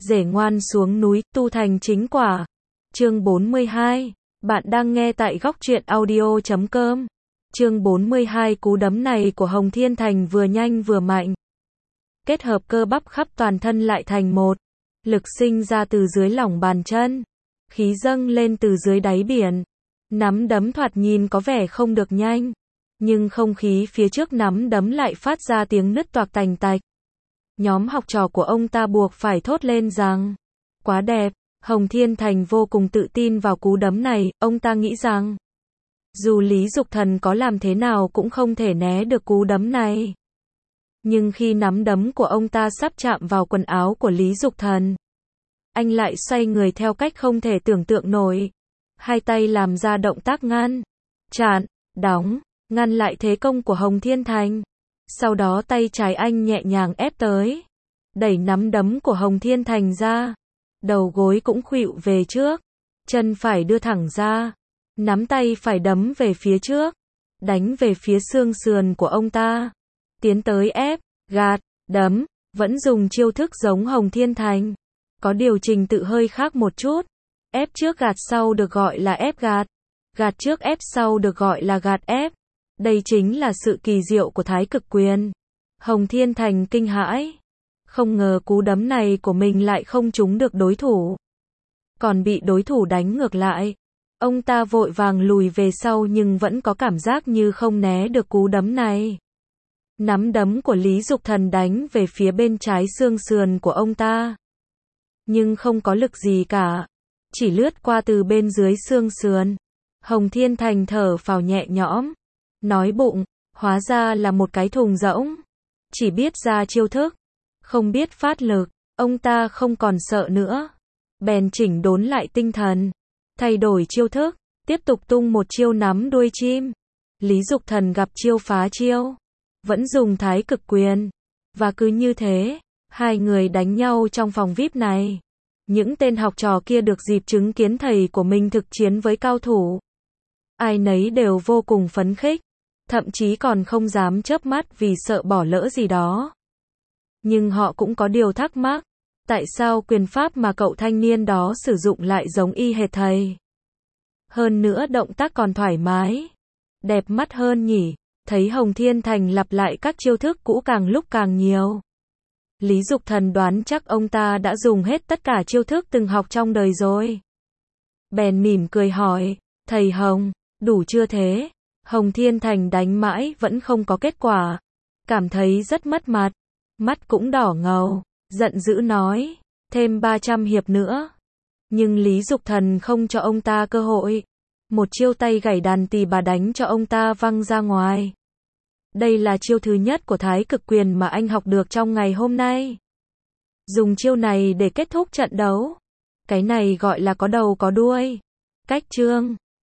Rể ngoan xuống núi, tu thành chính quả. Chương 42. Bạn đang nghe tại góc truyện audio.com. Chương 42. Cú đấm này của Hồng Thiên Thành vừa nhanh vừa mạnh. Kết hợp cơ bắp khắp toàn thân lại thành một. Lực sinh ra từ dưới lòng bàn chân. Khí dâng lên từ dưới đáy biển. Nắm đấm thoạt nhìn có vẻ không được nhanh. Nhưng không khí phía trước nắm đấm lại phát ra tiếng nứt toạc tành tạch. Nhóm học trò của ông ta buộc phải thốt lên rằng, quá đẹp. Hồng Thiên Thành vô cùng tự tin vào cú đấm này, ông ta nghĩ rằng, dù Lý Dục Thần có làm thế nào cũng không thể né được cú đấm này. Nhưng khi nắm đấm của ông ta sắp chạm vào quần áo của Lý Dục Thần, anh lại xoay người theo cách không thể tưởng tượng nổi. Hai tay làm ra động tác ngăn, chặn, đóng, ngăn lại thế công của Hồng Thiên Thành. Sau đó tay trái anh nhẹ nhàng ép tới, đẩy nắm đấm của Hồng Thiên Thành ra. Đầu gối cũng khuỵu về trước, chân phải đưa thẳng ra, nắm tay phải đấm về phía trước, đánh về phía xương sườn của ông ta. Tiến tới ép, gạt, đấm, vẫn dùng chiêu thức giống Hồng Thiên Thành. Có điều trình tự hơi khác một chút. Ép trước gạt sau được gọi là ép gạt. Gạt trước ép sau được gọi là gạt ép. Đây chính là sự kỳ diệu của Thái Cực Quyền. Hồng Thiên Thành kinh hãi. Không ngờ cú đấm này của mình lại không trúng được đối thủ. Còn bị đối thủ đánh ngược lại. Ông ta vội vàng lùi về sau nhưng vẫn có cảm giác như không né được cú đấm này. Nắm đấm của Lý Dục Thần đánh về phía bên trái xương sườn của ông ta. Nhưng không có lực gì cả. Chỉ lướt qua từ bên dưới xương sườn. Hồng Thiên Thành thở phào nhẹ nhõm. Nói bụng, hóa ra là một cái thùng rỗng. Chỉ biết ra chiêu thức, không biết phát lực. Ông ta không còn sợ nữa. Bèn chỉnh đốn lại tinh thần. Thay đổi chiêu thức, tiếp tục tung một chiêu nắm đuôi chim. Lý Dục Thần gặp chiêu phá chiêu. Vẫn dùng Thái Cực Quyền. Và cứ như thế, hai người đánh nhau trong phòng VIP này. Những tên học trò kia được dịp chứng kiến thầy của mình thực chiến với cao thủ. Ai nấy đều vô cùng phấn khích. Thậm chí còn không dám chớp mắt vì sợ bỏ lỡ gì đó. Nhưng họ cũng có điều thắc mắc. Tại sao quyền pháp mà cậu thanh niên đó sử dụng lại giống y hệt thầy? Hơn nữa động tác còn thoải mái. Đẹp mắt hơn nhỉ? Thấy Hồng Thiên Thành lặp lại các chiêu thức cũ càng lúc càng nhiều. Lý Dục Thần đoán chắc ông ta đã dùng hết tất cả chiêu thức từng học trong đời rồi. Bèn mỉm cười hỏi, thầy Hồng, đủ chưa thế? Hồng Thiên Thành đánh mãi vẫn không có kết quả. Cảm thấy rất mất mặt. Mắt cũng đỏ ngầu. Giận dữ nói, thêm 300 hiệp nữa. Nhưng Lý Dục Thần không cho ông ta cơ hội. Một chiêu tay gảy đàn tỳ bà đánh cho ông ta văng ra ngoài. Đây là chiêu thứ nhất của Thái Cực Quyền mà anh học được trong ngày hôm nay. Dùng chiêu này để kết thúc trận đấu. Cái này gọi là có đầu có đuôi. Cách chương